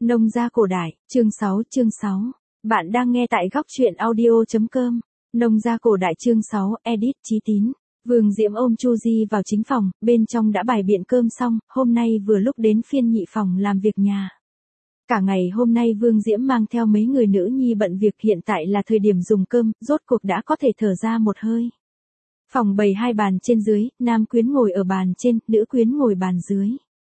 Nông gia cổ đại, chương 6. Bạn đang nghe tại góc truyện audio.com. Nông gia cổ đại chương 6, edit Chí Tín. Vương Diễm ôm Chu Di vào chính phòng, bên trong đã bày biện cơm xong, hôm nay vừa lúc đến phiên nhị phòng làm việc nhà. Cả ngày hôm nay Vương Diễm mang theo mấy người nữ nhi bận việc, hiện tại là thời điểm dùng cơm, rốt cuộc đã có thể thở ra một hơi. Phòng bày hai bàn trên dưới, nam quyến ngồi ở bàn trên, nữ quyến ngồi bàn dưới.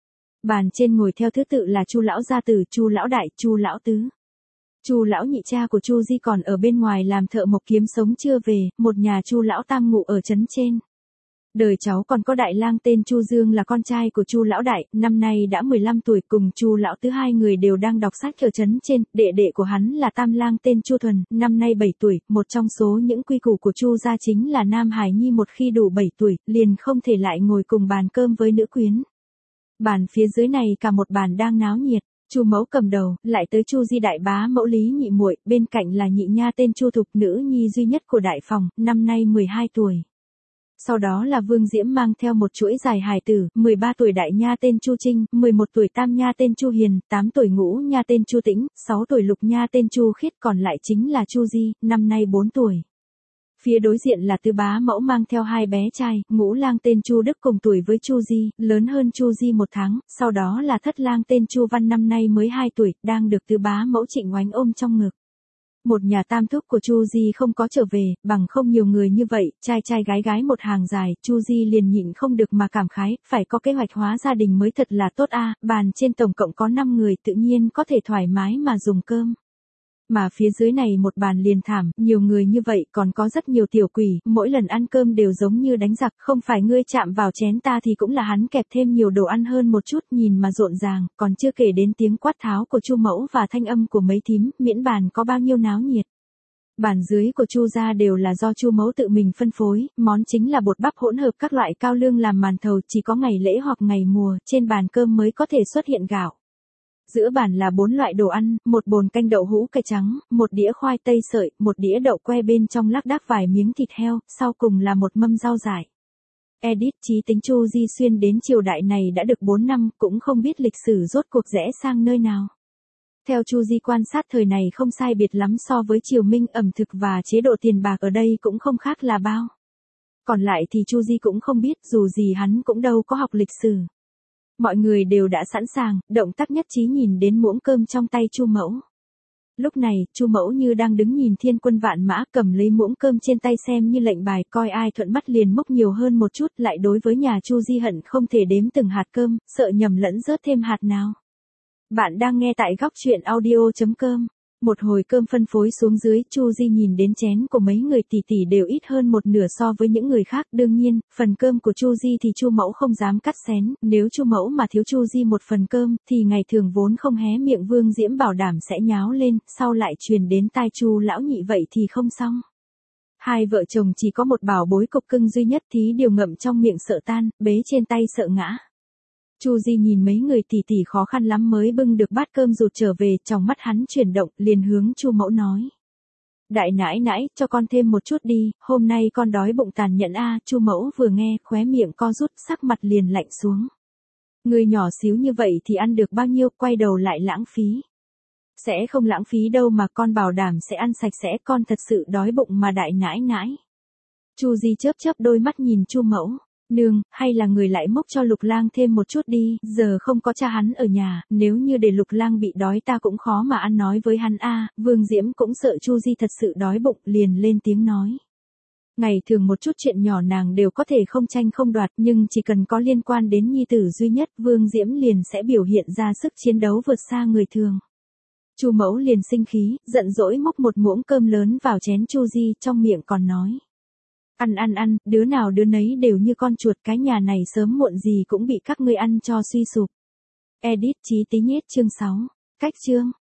Bàn trên ngồi theo thứ tự là Chu lão gia tử, Chu lão đại, Chu lão tứ. Chu lão nhị cha của Chu Di còn ở bên ngoài làm thợ mộc kiếm sống chưa về, một nhà Chu lão tam ngụ ở trấn trên. Đời cháu còn có đại lang tên Chu Dương là con trai của Chu lão đại, năm nay đã 15 tuổi, cùng Chu lão tứ hai người đều đang đọc sách ở trấn trên, đệ đệ của hắn là tam lang tên Chu Thuần, năm nay 7 tuổi, một trong số những quy củ của Chu gia chính là nam hải nhi một khi đủ 7 tuổi, liền không thể lại ngồi cùng bàn cơm với nữ quyến. Bàn phía dưới này cả một bàn đang náo nhiệt. Chu mẫu cầm đầu, lại tới Chu Di đại bá mẫu Lý nhị muội, bên cạnh là nhị nha tên Chu Thục, nữ nhi duy nhất của đại phòng, năm nay 12 tuổi. Sau đó là Vương Diễm mang theo một chuỗi dài hài tử, 13 tuổi đại nha tên Chu Trinh, 11 tuổi tam nha tên Chu Hiền, 8 tuổi ngũ nha tên Chu Tĩnh, 6 tuổi lục nha tên Chu Khiết, còn lại chính là Chu Di, năm nay 4 tuổi. Phía đối diện là tứ bá mẫu mang theo hai bé trai, ngũ lang tên Chu Đức cùng tuổi với Chu Di, lớn hơn Chu Di 1 tháng, sau đó là thất lang tên Chu Văn năm nay mới 2 tuổi, đang được tứ bá mẫu Trịnh Oánh ôm trong ngực. Một nhà tam thúc của Chu Di không có trở về, bằng không nhiều người như vậy, trai trai gái gái một hàng dài, Chu Di liền nhịn không được mà cảm khái, phải có kế hoạch hóa gia đình mới thật là tốt a. Bàn trên tổng cộng có 5 người, tự nhiên có thể thoải mái mà dùng cơm. Mà phía dưới này một bàn liền thảm, nhiều người như vậy còn có rất nhiều tiểu quỷ, mỗi lần ăn cơm đều giống như đánh giặc, không phải ngươi chạm vào chén ta thì cũng là hắn kẹp thêm nhiều đồ ăn hơn một chút, nhìn mà rộn ràng, còn chưa kể đến tiếng quát tháo của Chu mẫu và thanh âm của mấy thím, miễn bàn có bao nhiêu náo nhiệt. Bàn dưới của Chu gia đều là do Chu mẫu tự mình phân phối, món chính là bột bắp hỗn hợp các loại cao lương làm màn thầu, chỉ có ngày lễ hoặc ngày mùa, trên bàn cơm mới có thể xuất hiện gạo. Giữa bàn là 4 loại đồ ăn, một bồn canh đậu hũ cải trắng, một đĩa khoai tây sợi, một đĩa đậu que bên trong lác đác vài miếng thịt heo, sau cùng là một mâm rau dại. Edit Chí Tính. Chu Di Xuyên đến triều đại này đã được 4 năm, cũng không biết lịch sử rốt cuộc rẽ sang nơi nào. Theo Chu Di quan sát thời này không sai biệt lắm so với triều Minh, ẩm thực và chế độ tiền bạc ở đây cũng không khác là bao. Còn lại thì Chu Di cũng không biết, dù gì hắn cũng đâu có học lịch sử. Mọi người đều đã sẵn sàng, động tác nhất trí nhìn đến muỗng cơm trong tay Chu mẫu. Lúc này, Chu mẫu như đang đứng nhìn thiên quân vạn mã, cầm lấy muỗng cơm trên tay xem như lệnh bài, coi ai thuận mắt liền múc nhiều hơn một chút, lại đối với nhà Chu Di hận không thể đếm từng hạt cơm, sợ nhầm lẫn rớt thêm hạt nào. Bạn đang nghe tại góc truyện audio.com. Một hồi cơm phân phối xuống dưới, Chu Di nhìn đến chén của mấy người tỷ tỷ đều ít hơn một nửa so với những người khác, đương nhiên, phần cơm của Chu Di thì Chu mẫu không dám cắt xén, nếu Chu mẫu mà thiếu Chu Di một phần cơm, thì ngày thường vốn không hé miệng Vương Diễm bảo đảm sẽ nháo lên, sau lại truyền đến tai Chu lão nhị vậy thì không xong. Hai vợ chồng chỉ có một bảo bối cục cưng duy nhất, thí điều ngậm trong miệng sợ tan, bế trên tay sợ ngã. Chu Di nhìn mấy người tỷ tỷ khó khăn lắm mới bưng được bát cơm rụt trở về, trong mắt hắn chuyển động, liền hướng Chu mẫu nói: "Đại nãi nãi, cho con thêm một chút đi, hôm nay con đói bụng tàn nhẫn a." Chu mẫu vừa nghe, khóe miệng co rút, sắc mặt liền lạnh xuống. Người nhỏ xíu như vậy thì ăn được bao nhiêu, quay đầu lại lãng phí. Sẽ không lãng phí đâu mà con bảo đảm sẽ ăn sạch sẽ, con thật sự đói bụng mà đại nãi nãi. Chu Di chớp chớp đôi mắt nhìn Chu mẫu. Nương, hay là người lại múc cho Lục Lang thêm một chút đi, giờ không có cha hắn ở nhà, nếu như để Lục Lang bị đói ta cũng khó mà ăn nói với hắn a. Vương Diễm cũng sợ Chu Di thật sự đói bụng, liền lên tiếng nói. Ngày thường một chút chuyện nhỏ nàng đều có thể không tranh không đoạt, nhưng chỉ cần có liên quan đến nhi tử duy nhất, Vương Diễm liền sẽ biểu hiện ra sức chiến đấu vượt xa người thường. Chu mẫu liền sinh khí, giận dỗi múc một muỗng cơm lớn vào chén Chu Di, trong miệng còn nói: Ăn, đứa nào đứa nấy đều như con chuột, cái nhà này sớm muộn gì cũng bị các ngươi ăn cho suy sụp. Edit Chí Tín. Chương 6. Cách chương.